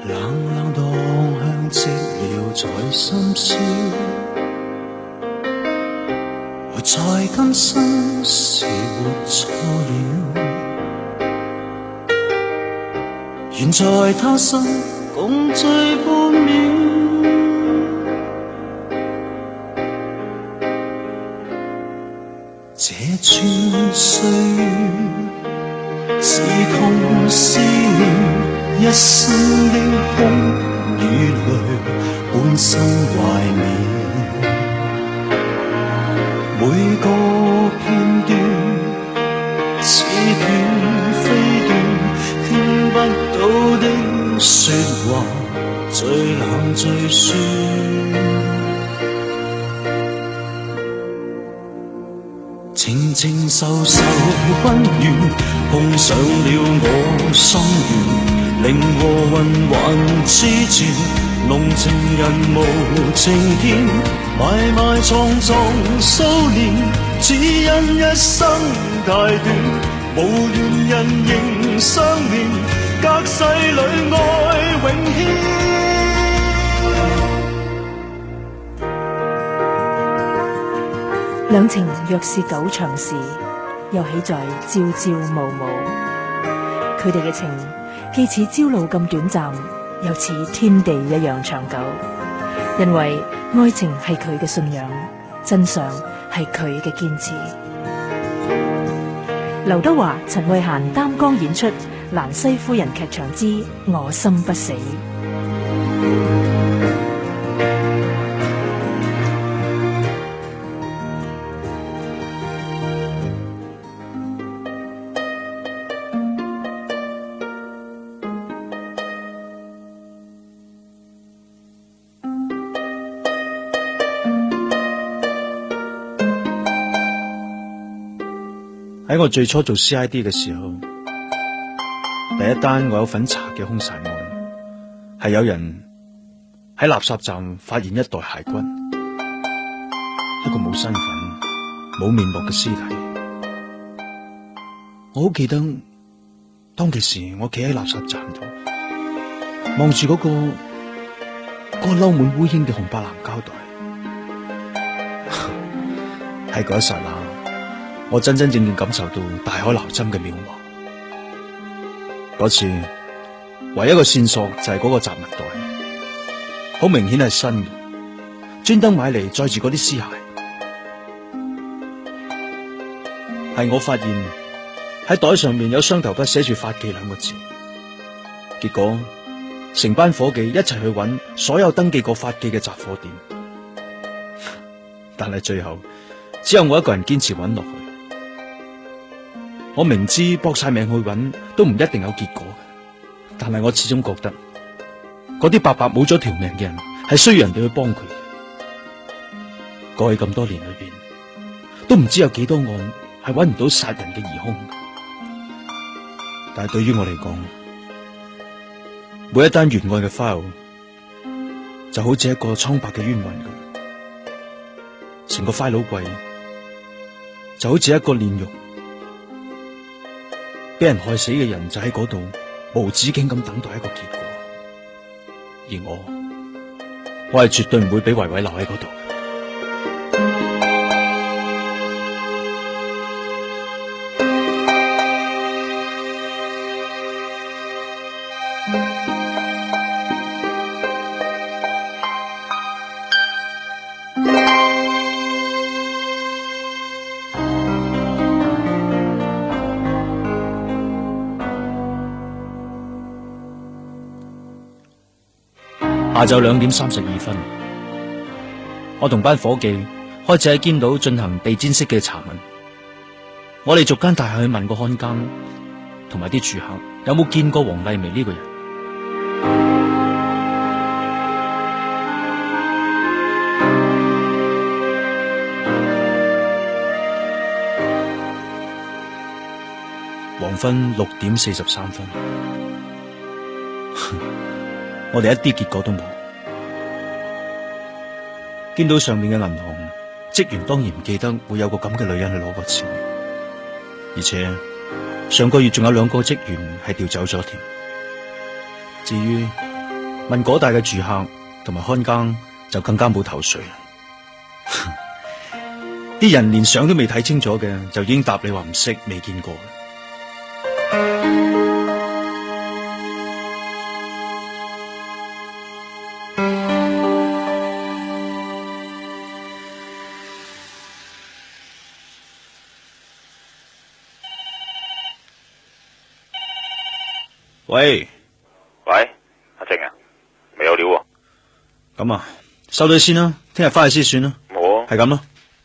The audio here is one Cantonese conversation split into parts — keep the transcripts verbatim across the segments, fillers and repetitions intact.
冷冷當香積了在深宵，活在今生是活錯了，願在他生共聚半秒。這串歲月刺痛思念，一生的空與淚半生懷緬，每個片段似斷非斷，聽不到的說話最冷最酸。情情愁愁溫暖，碰上了我心願，靈和魂還痴纏，濃情人無情天，埋埋藏藏數年，只因一生太短，無緣人仍相戀，隔世裏愛永牽。 兩情若是久長時，又豈在朝朝暮暮。佢哋嘅情既似朝露咁短暫，又似天地一樣長久。因為愛情係佢嘅信仰，真相係佢嘅堅持。劉德華、陳慧嫻擔綱演出《蘭西夫人劇場之我心不死》。 喺我最初做 C I D 嘅時候，第一單我有份查嘅兇殺案，係有人喺垃圾站發現一袋骸骨，一個冇身份、冇面目嘅屍體。我好記得當其時，我企喺垃圾站度，望住嗰個嗰、嗰個嬲滿烏煙嘅紅白藍膠袋，喺嗰一剎那，我真真正正感受到大海撈針嘅渺茫。嗰次唯一個線索就係嗰個雜物袋，好明顯係新嘅，專登買嚟載住嗰啲屍骸。係我發現喺袋上面有雙頭筆寫住法紀兩個字，結果成班伙計一齊去揾所有登記過法紀嘅雜貨店，但係最後只有我一個人堅持揾落去。我明知搏晒命去揾都唔一定有結果，但係我始終覺得嗰啲白白冇咗條命嘅人係需要人哋去幫佢。過去咁多年裏邊，都唔知有幾多案係揾唔到殺人嘅疑兇，但係對於我嚟講，每一單懸案嘅 file 就好似一個蒼白嘅冤魂咁，成個 file 櫃就好似一個煉獄。俾人害死嘅人就喺嗰度無止境咁等待一個結果，而我，我係絕對唔會俾維維留喺嗰度。下晝兩點三十二分，我同班伙計開始喺堅道進行地毯式嘅查問。我哋逐間大廈去問個看更同埋啲住客有冇見過黃麗薇呢個人。黃昏六點四十三分。我哋一啲結果都冇。見到上面嘅銀行職員當然唔記得會有個咁嘅女人去攞個錢，而且上個月仲有兩個職員係調走咗添。至於問嗰帶嘅住客同埋看更就更加冇頭緒。啲人連相都未睇清楚嘅，就已經答你話唔識，未見過。喂喂，阿靜啊，未有料喎。 咁啊，收咗先啦，聽日翻去先算啦。 冇啊， 係咁咯。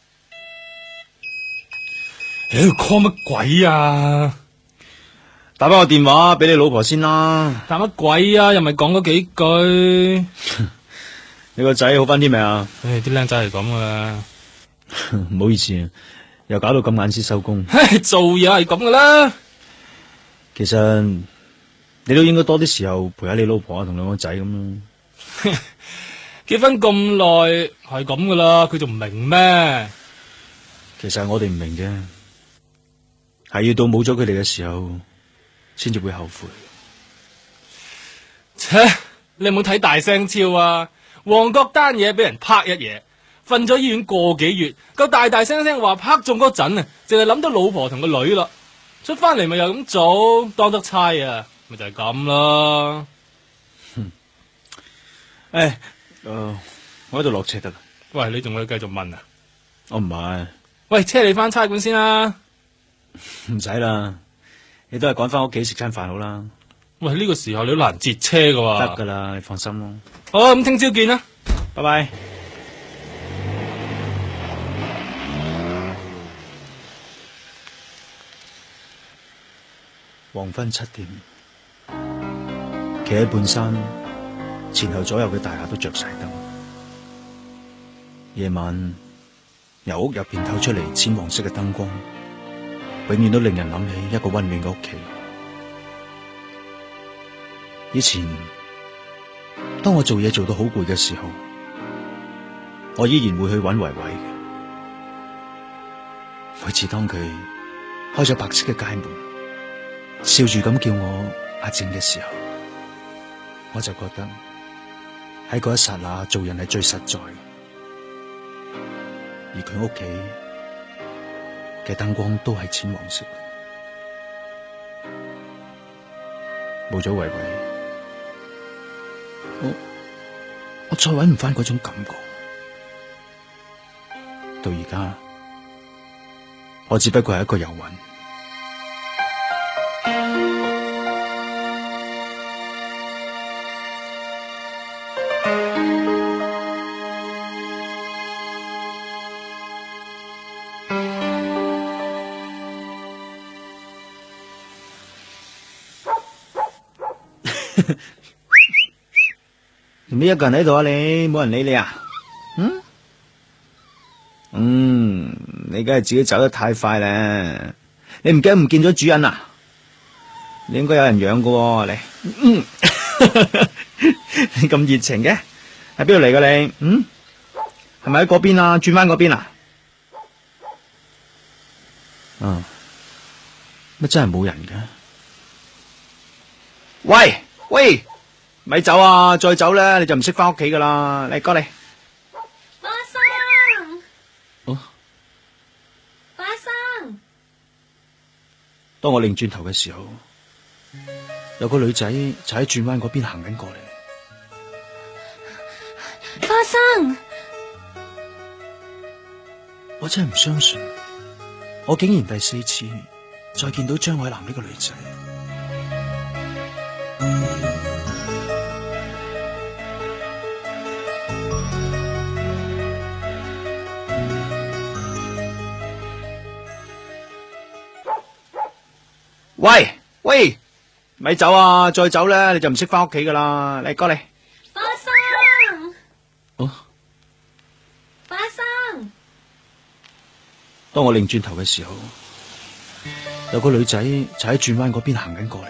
屌 call 乜鬼啊？ 打翻個電話俾你老婆先啦。 打乜鬼啊？又咪講嗰幾句？ 你個仔好翻啲未啊？ 唉，啲僆仔係咁噶啦。 唔好意思啊，又搞到咁晏先收工。 唉，做嘢係咁噶啦。 其實你都應該多啲時候陪下你老婆啊，同兩個仔咁咯。 結婚咁耐係咁噶啦，佢仲唔明咩？ 其實係我哋唔明啫，係要到冇咗佢哋嘅時候，先至會後悔。 切，你有冇睇大聲超啊？旺角單嘢俾人拍一嘢，瞓咗醫院個幾月，夠大大聲聲話拍中嗰陣啊，淨係諗到老婆同個女啦，出翻嚟咪又咁做，當得差啊，咪就係咁啦。 誒，誒，我喺度落車得啦。 喂，你仲要繼續問啊？ 我唔係。 喂，車你翻差館先啦。 唔使啦，你都係趕翻屋企食餐飯好啦。 喂，呢個時候你都難截車噶喎。 得噶啦，你放心咯。 好啊，咁聽朝見啦， 拜拜。黃昏七點，企喺半山，前後左右嘅大廈都着晒燈。夜晚由屋入邊透出嚟淺黃色嘅燈光，永遠都令人諗起一個溫暖嘅屋企。以前當我做嘢做到好攰嘅時候，我依然會去揾維維嘅。每次當佢開咗白色嘅街門，笑住咁叫我阿靜嘅時候，我就覺得喺嗰一剎那做人係最實在嘅。而佢屋企嘅燈光都係淺黃色，冇咗維維，我我再搵唔返嗰種感覺。到而家，我只不過係一個遊魂。做咩一個人喺度啊？你冇人理你啊？嗯嗯，你梗係自己走得太快啦！你唔驚唔見咗主人啊？你應該有人養噶，你嗯，你咁熱情嘅，喺邊度嚟噶你？嗯，係咪喺嗰邊啊？轉翻嗰邊啊？啊，乜真係冇人嘅？喂喂！咪走啊！再走咧，你就唔識翻屋企噶啦！嚟過嚟， 花生， 哦， 花生。 當我擰轉頭嘅時候，有個女仔就喺轉彎嗰邊行緊過嚟。 花生， 我真係唔相信，我竟然第四次再見到張偉南呢個女仔。喂喂，咪走啊！再走咧，你就唔識翻屋企噶啦！嚟過嚟， 花生， 哦， 花生。 當我擰轉頭嘅時候，有個女仔就喺轉彎嗰邊行緊過嚟。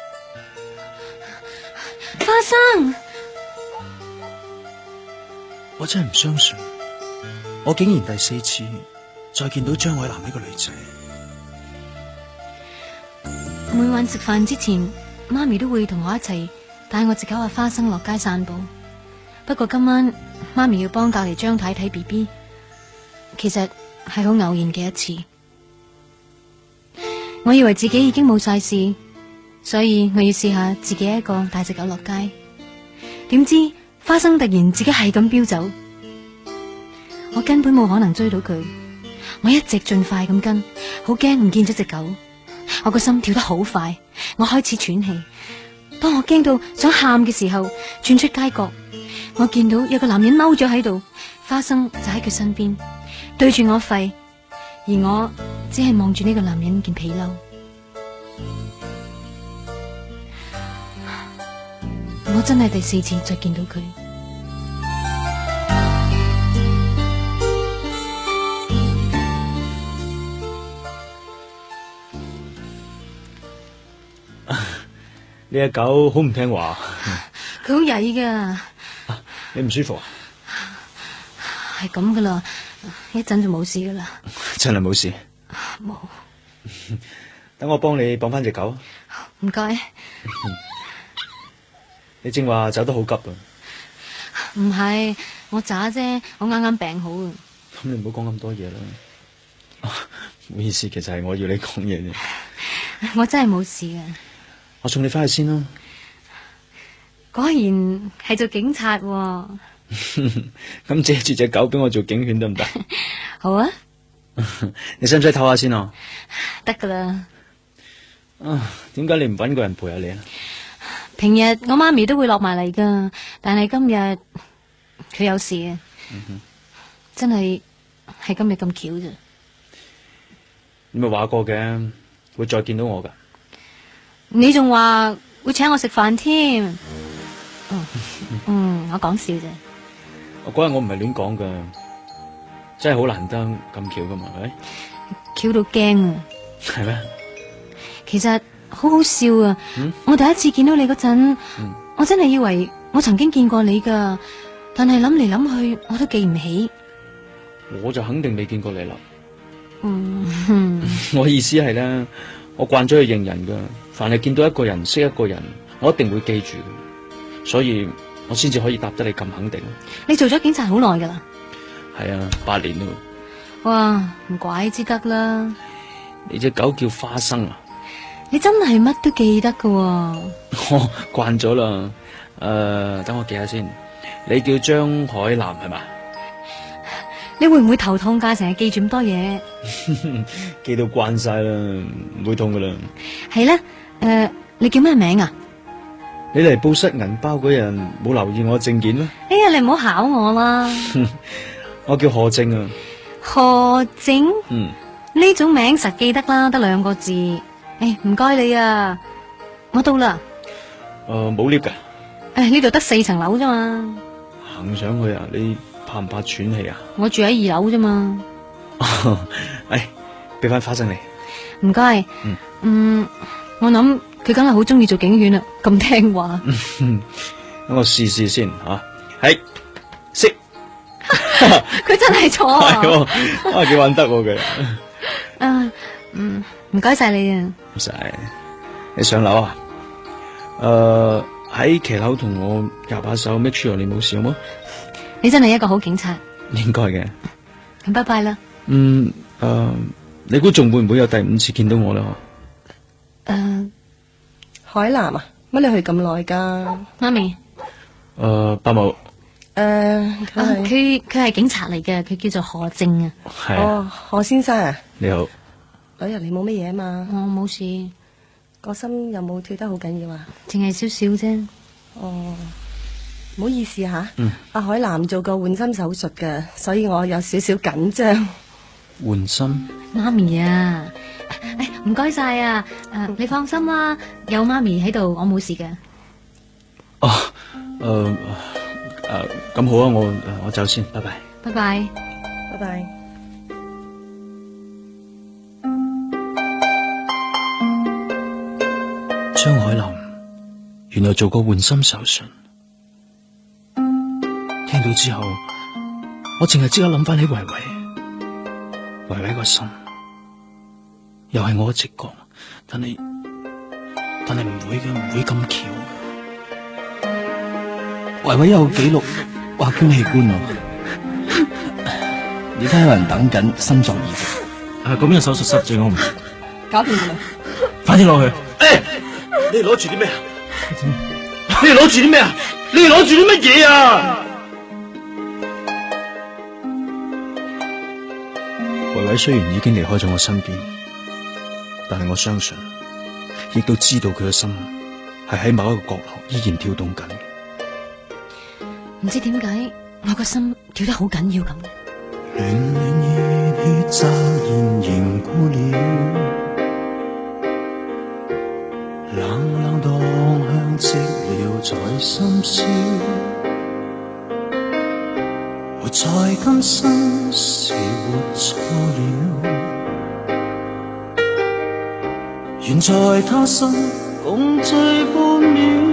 花生， 我真係唔相信，我竟然第四次再見到張偉南呢個女仔。 每晚食飯之前，媽咪都會同我一齊帶我隻狗阿花生落街散步。不過今晚媽咪要幫隔籬張太睇 B B， 其實係好偶然嘅一次。我以為自己已經冇晒事，所以我要試下自己一個帶隻狗落街。點知花生突然自己係咁飆走，我根本冇可能追到佢。我一直盡快咁跟，好驚唔見咗隻狗。我個心跳得好快，我開始喘氣。當我驚到想喊嘅時候，轉出街角，我見到有個男人踎咗喺度，花生就喺佢身邊，對住我吠，而我只係望住呢個男人件皮褸。我真係第四次再見到佢。 呢隻狗好唔聽話， 佢好曳噶。 啊，你唔舒服啊？ 係咁噶啦，一陣就冇事噶啦。 真係冇事。 冇。 等我幫你綁翻隻狗。 唔該。 你正話走得好急啊？ 唔係，我渣啫，我啱啱病好啊。 咁你唔好講咁多嘢啦。唔好意思，其實係我要你講嘢啫。 我真係冇事嘅。 我送你翻去先啦。 果然係做警察喎。 咁借住隻狗俾我做警犬得唔得？ 好啊。 你使唔使唞下先啊？ 得噶啦。 啊，點解你唔搵個人陪下你啊？ 平日我媽咪都會落埋嚟噶，但係今日佢有事啊。嗯哼。真係係今日咁巧啫。 你咪話過嘅，會再見到我噶。 你仲話會請我食飯添？嗯，嗯，我講笑啫。 我嗰日我唔係亂講噶，真係好難得咁巧噶嘛，係咪？ 巧到驚啊！ 係咩？ 其實好好笑啊！ 嗯、 我第一次見到你嗰陣， 嗯、 我真係以為我曾經見過你噶，但係諗嚟諗去，我都記唔起。 我就肯定未見過你啦。 嗯， 我意思係咧，我慣咗去認人噶。凡係見到一個人識一個人，我一定會記住，所以我先至可以答得你咁肯定。 你做咗警察好耐噶啦？ 係啊，八年咯。 哇，唔怪之得啦。 你隻狗叫花生啊？ 你真係乜都記得噶。 我慣咗啦。誒、呃，等我記下先。你叫張海南係嘛？ 你會唔會頭痛噶？成日記住咁多嘢。 記到慣晒啦，唔會痛噶啦。 係咧。誒、呃，你叫咩名啊？ 你嚟報失銀包嗰日冇留意我證件咩？ 哎呀，你唔好考我啦。 我叫何正啊。 何正？ 嗯， 呢種名實記得啦，得兩個字。誒，唔該你啊，我到啦。 誒、呃，冇 lift 噶。 誒，呢度得四層樓啫嘛。 行上去啊？你怕唔怕喘氣啊？ 我住喺二樓啫嘛。 誒，俾翻花生你。 唔該。嗯。嗯。我諗佢梗係好中意做警犬啦，咁聽話。 等我試試先吓，係識。 佢真係錯啊！ 啊，幾玩得佢。 啊，嗯，唔該晒你啊。 唔使，你上樓啊？誒、呃，喺騎樓同我夾把手 ，make sure 你冇事好冇？ 你真係一個好警察。 應該嘅。 咁拜拜啦。 嗯，誒、呃，你估仲會唔會有第五次見到我咧？ 誒，uh, 海南啊，乜你去咁耐噶？ 媽咪， 誒、呃，伯母， 誒， 佢佢係警察嚟嘅，佢叫做何正啊。 係啊。 哦，何先生啊， 你好。 嗰日你冇乜嘢啊嘛？ 我冇事， 個心有冇跳得好緊要啊？ 淨係少少啫。 哦，唔好意思吓、啊。 嗯。 阿海南做過換心手術嘅，所以我有少少緊張。 換心？ 媽咪啊！誒，唔該晒啊！誒，你放心啦，有媽咪喺度，我冇事嘅。 哦，誒誒，咁好啊，我我走先，拜拜。 拜拜， 拜拜。 張海林原來做過換心手術，聽到之後，我淨係即刻諗翻起維維，維維個心。又係我嘅直覺，但係但係唔會嘅，唔會咁巧嘅。 維維有記錄挖捐器官喎，而家有人等緊心臟移植。啊，嗰邊嘅手術室最好唔搞掂佢啦！ 快啲落去！誒、欸，你哋攞住啲咩啊？你哋攞住啲咩啊？你哋攞住啲乜嘢啊？維維雖然已經離開咗我身邊，但係我相信，亦都知道佢嘅心係喺某一個角落依然跳動緊。 唔知點解我個心跳得好緊要咁嘅。 暖暖熱血驟然凝固了，冷冷蕩向寂寥在深宵，活在今生是活錯了，願在他生共聚半秒。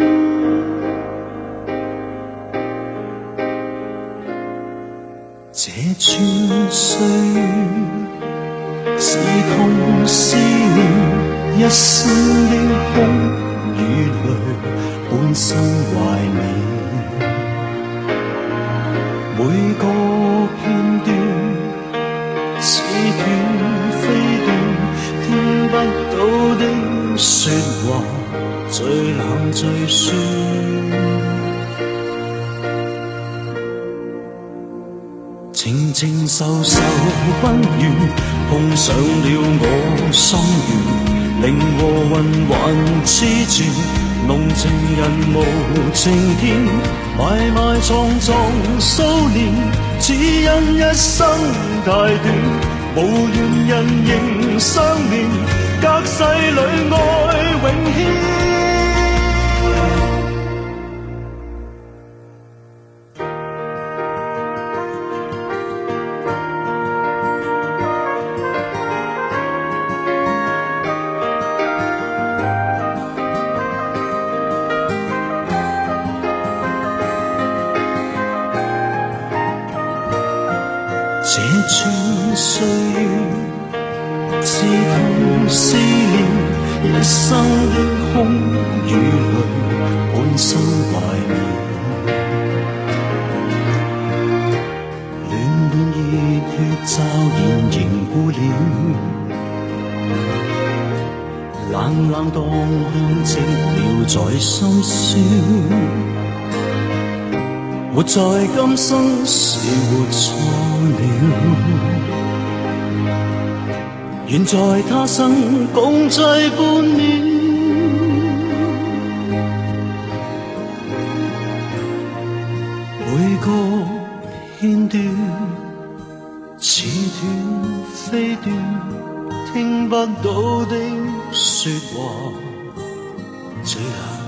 這串歲月是痛是憐，一生的空與淚，半生懷緬。每個片段似斷非斷，聽不到的說話，最冷最酸。靜靜受受不願，碰上了我心願，靈和魂還痴纏，弄情人無情天，埋埋藏藏數年，只因一生太短，無緣人仍相連，隔世裏愛永牽。這串歲月是痛是憐，一生的空與淚，半生懷緬。暖暖熱血驟然凝固了，冷冷蕩向寂寥在深宵。活在今生是活錯了，願在他生共聚半秒。每個片段似斷非斷，聽不到的說話，最後